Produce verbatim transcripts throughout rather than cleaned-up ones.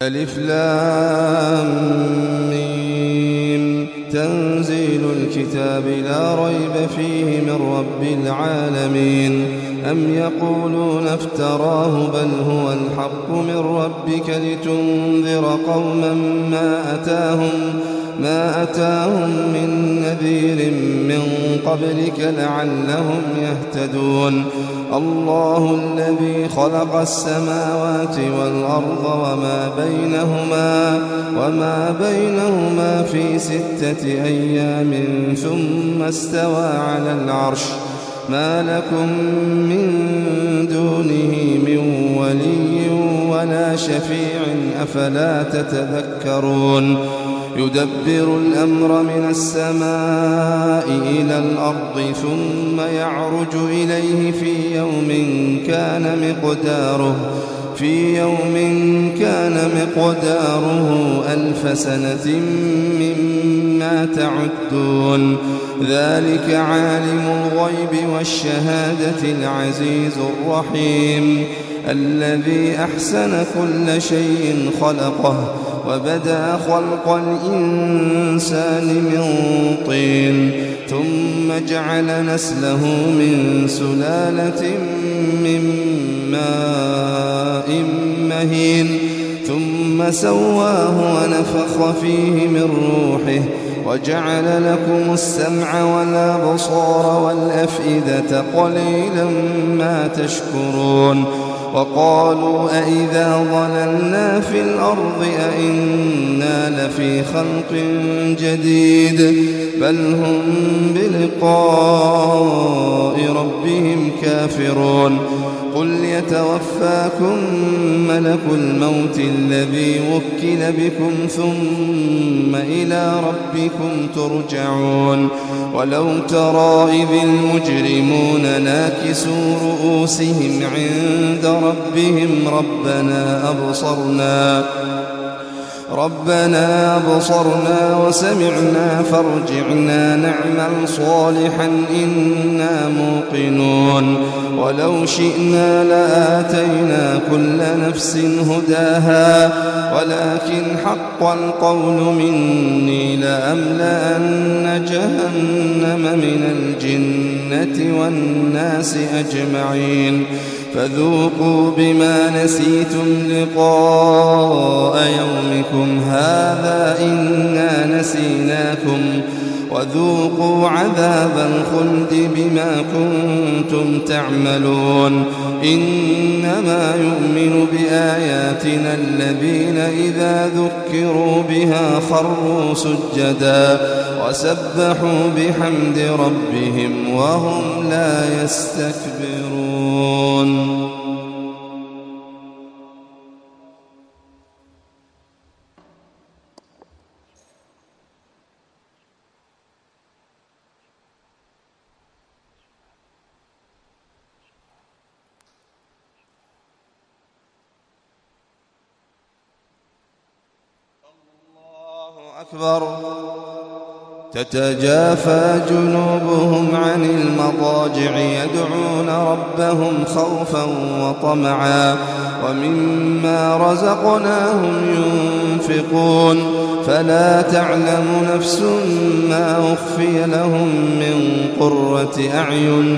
ألف لام ميم تنزيل الكتاب لا ريب فيه من رب العالمين. أم يقولون افتراه بل هو الحق من ربك لتنذر قوما ما أتاهم ما أتاهم من نذير من قبلك لعلهم يهتدون. الله الذي خلق السماوات والأرض وما بينهما وما بينهما في ستة أيام ثم استوى على العرش ما لكم من دونه من ولي ولا شفيع أفلا تتذكرون. يدبر الأمر من السماء إلى الأرض ثم يعرج إليه في يوم كان مقداره في يوم كان مقداره ألف سنة مما تعدون. ذلك عالم الغيب والشهادة العزيز الرحيم الذي أحسن كل شيء خلقه وبدأ خلق الإنسان من طين ثم جعل نسله من سلالة من ماء مهين ثم سواه ونفخ فيه من روحه وجعل لكم السمع والأبصار والأفئدة قليلا ما تشكرون. وقالوا أئذا ضللنا في الأرض أئنا لفي خلق جديد بل هم بلقاء ربهم كافرون. قل يتوفاكم ملك الموت الذي وكل بكم ثم إلى ربكم ترجعون. ولو ترى إذ المجرمون ناكسوا رؤوسهم عند ربهم ربنا أبصرنا ربنا أبصرنا وسمعنا فارجعنا نعمل صالحا إنا موقنون. ولو شئنا لآتينا كل نفس هداها ولكن حق القول مني لأملأن جهنم من الجنة والناس أجمعين. فذوقوا بما نسيتم لقاء يومكم هذا إنا نسيناكم وذوقوا عذاب الخلد بما كنتم تعملون. إنما يؤمن بآياتنا الذين إذا ذكروا بها خروا سجدا وسبحوا بحمد ربهم وهم لا يستكبرون. أكبر. تتجافى جنوبهم عن المضاجع يدعون ربهم خوفا وطمعا ومما رزقناهم ينفقون. فلا تعلم نفس ما أخفي لهم من قرة أعين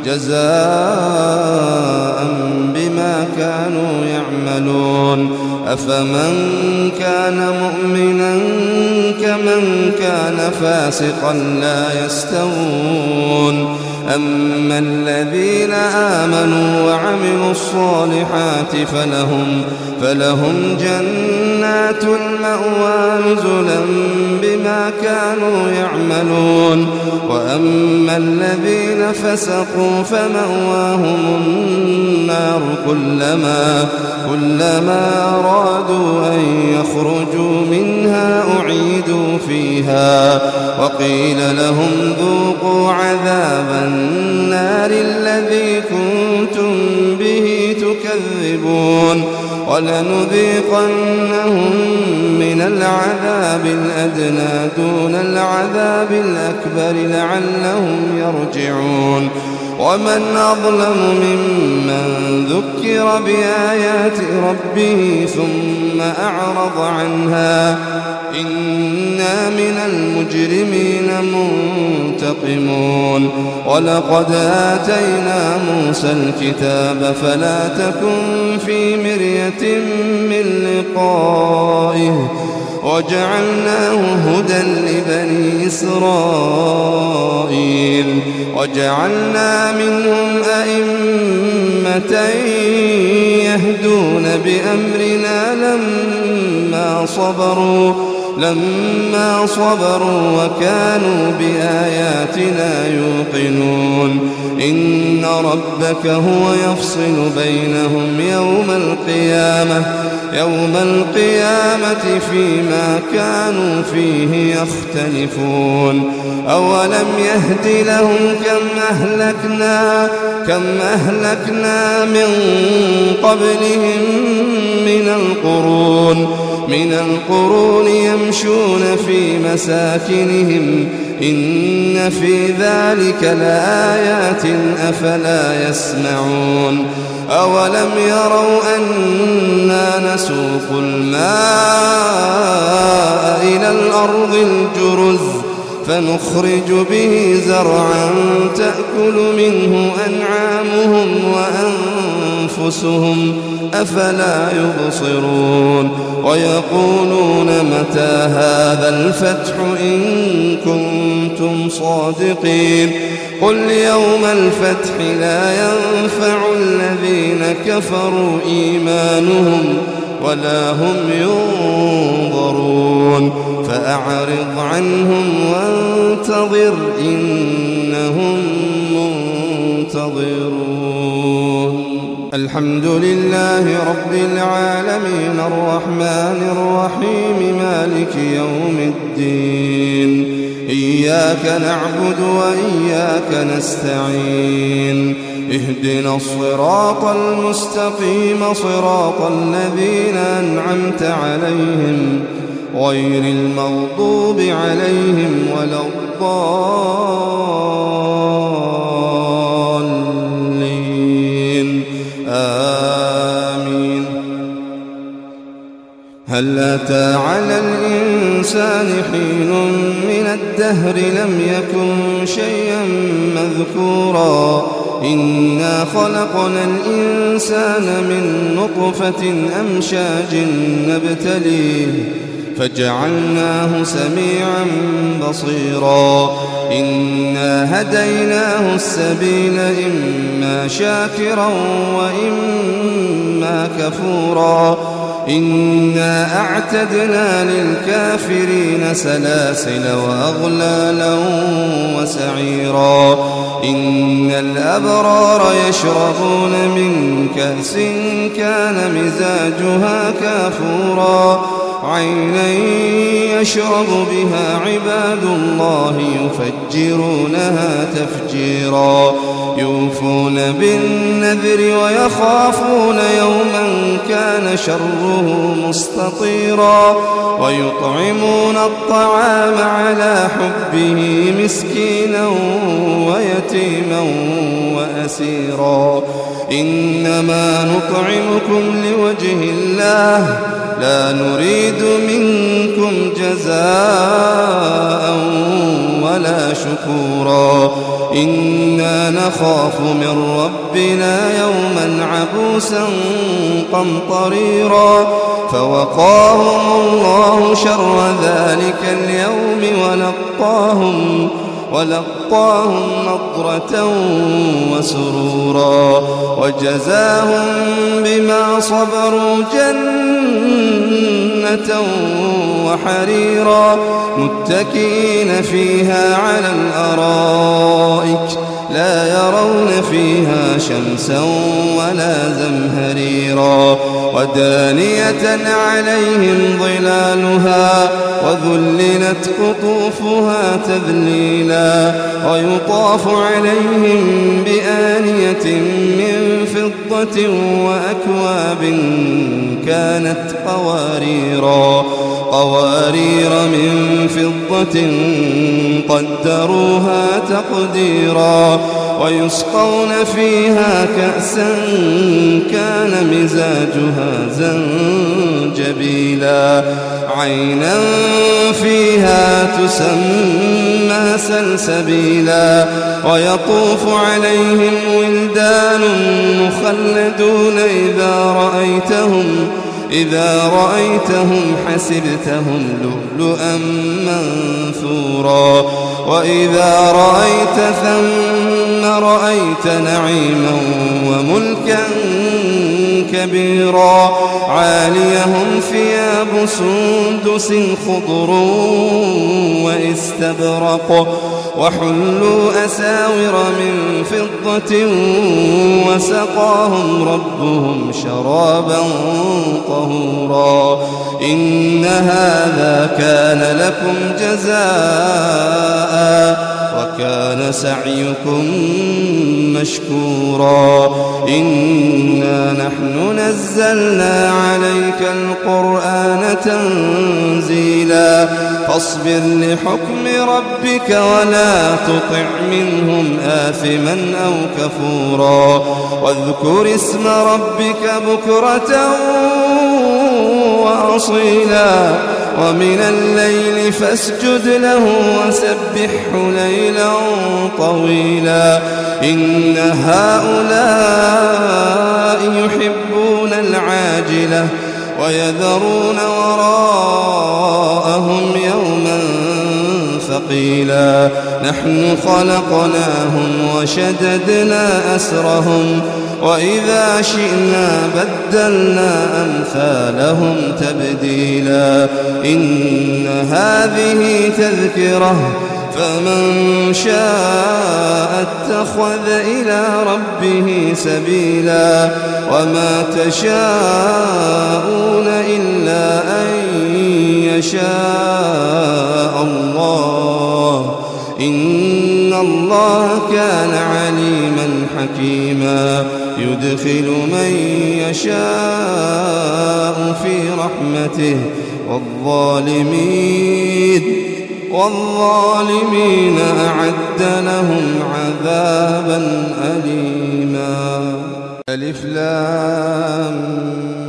جزاء بما كانوا يعملون. أفمن كان مؤمنا كمن كان فاسقا لا يستوون. أما الذين آمنوا وعملوا الصالحات فلهم, فلهم جنات المأوى نزلا بما كانوا يعملون. وأما الذين فسقوا فمأواهم النار كلما, كلما أرادوا أن يخرجوا منها أعيدوا فيها وقيل لهم ذوقوا عذاب النار الذي كنتم به تكذبون. ولنذيقنهم من العذاب الأدنى دون العذاب الأكبر لعلهم يرجعون. ومن أظلم ممن ذكر بآيات ربه ثم أعرض عنها إنا من المجرمين منتقمون ولقد آتينا موسى الكتاب فلا تكن في مرية من لقائه وجعلناه هدى لبني إسرائيل وجعلنا منهم أئمة يهدون بأمرنا لما صبروا لما صبروا وكانوا بآياتنا يوقنون إن ربك هو يفصل بينهم يوم القيامة يوم القيامة فيما كانوا فيه يختلفون أولم يهد لهم كم أهلكنا كم أهلكنا من قبلهم من القرون من القرون يمشون في مساكنهم إن في ذلك لآيات أفلا يسمعون أولم يروا أنا نسوق الماء إلى الأرض الجرز فنخرج به زرعا تأكل منه أنعامهم وأنفسهم أفلا يبصرون ويقولون متى هذا الفتح إن كنتم صادقين قل يوم الفتح لا ينفع الذين كفروا إيمانهم ولا هم ينظرون فأعرض عنهم وانتظر إنهم منتظرون الحمد لله رب العالمين الرحمن الرحيم مالك يوم الدين إياك نعبد وإياك نستعين اهدنا الصراط المستقيم صراط الذين أنعمت عليهم غير المغضوب عليهم ولا الضالين آمين هل أتى على الإنسان حين من الدهر لم يكن شيئا مذكورا إنا خلقنا الإنسان من نطفة أمشاج نبتليه فجعلناه سميعا بصيرا إنا هديناه السبيل إما شاكرا وإما كفورا إنا أعتدنا للكافرين سلاسل وأغلالا وسعيرا إن الأبرار يشربون من كأس كان مزاجها كافورا عينا يشرب بها عباد الله يفجرونها تفجيرا يوفون بالنذر ويخافون يوما كان شره مستطيرا ويطعمون الطعام على حبه مسكينا ويتيما وأسيرا إنما نطعمكم لوجه الله لا نريد منكم جزاء ولا شكورا إنا نخاف من ربنا يوما عبوسا قمطريرا فوقاهم الله شر ذلك اليوم ولقاهم ولقاهم نضرة وسرورا وجزاهم بما صبروا جنة وحريرا متكئين فيها على الأرائك لا يرون فيها شمسا ولا زمهريرا ودانية عليهم ظلالها وذللت قطوفها تذليلا ويطاف عليهم بآنية من فضة وأكواب كانت قواريرا قوارير من فضة قدروها تقديرا ويسقون فيها كأسا كان مزاجها زنجبيلا عينا فيها تسمى سلسبيلا ويطوف عليهم ولدان مخلدون إذا رأيتهم إذا رأيتهم حسبتهم لؤلؤا منثورا وإذا رأيت ثم رأيت نعيما وملكا كبيرا عاليهم ثياب سندس خضر واستبرق وحلوا أساور من فضة وسقاهم ربهم شرابا طهورا إن هذا كان لكم جزاء وكان سعيكم مشكورا إنا نحن نزلنا عليك القرآن تنزيلا فاصبر لحكم ربك ولا تطع منهم آثما أو كفورا واذكر اسم ربك بكرة وأصيلا ومن الليل فاسجد له وسبحه ليلا طويلا إن هؤلاء يحبون العاجلة ويذرون وراءهم يوما ثقيلا نحن خلقناهم وشددنا أسرهم وإذا شئنا بدلنا أمثالهم تبديلا إن هذه تذكرة فمن شاء اتخذ إلى ربه سبيلا وما تشاءون إلا أن يشاء الله إن الله كان عليما حكيما يدخل من يشاء في رحمته والظالمين والظالمين أعد لهم عذابا أليما. ألف لام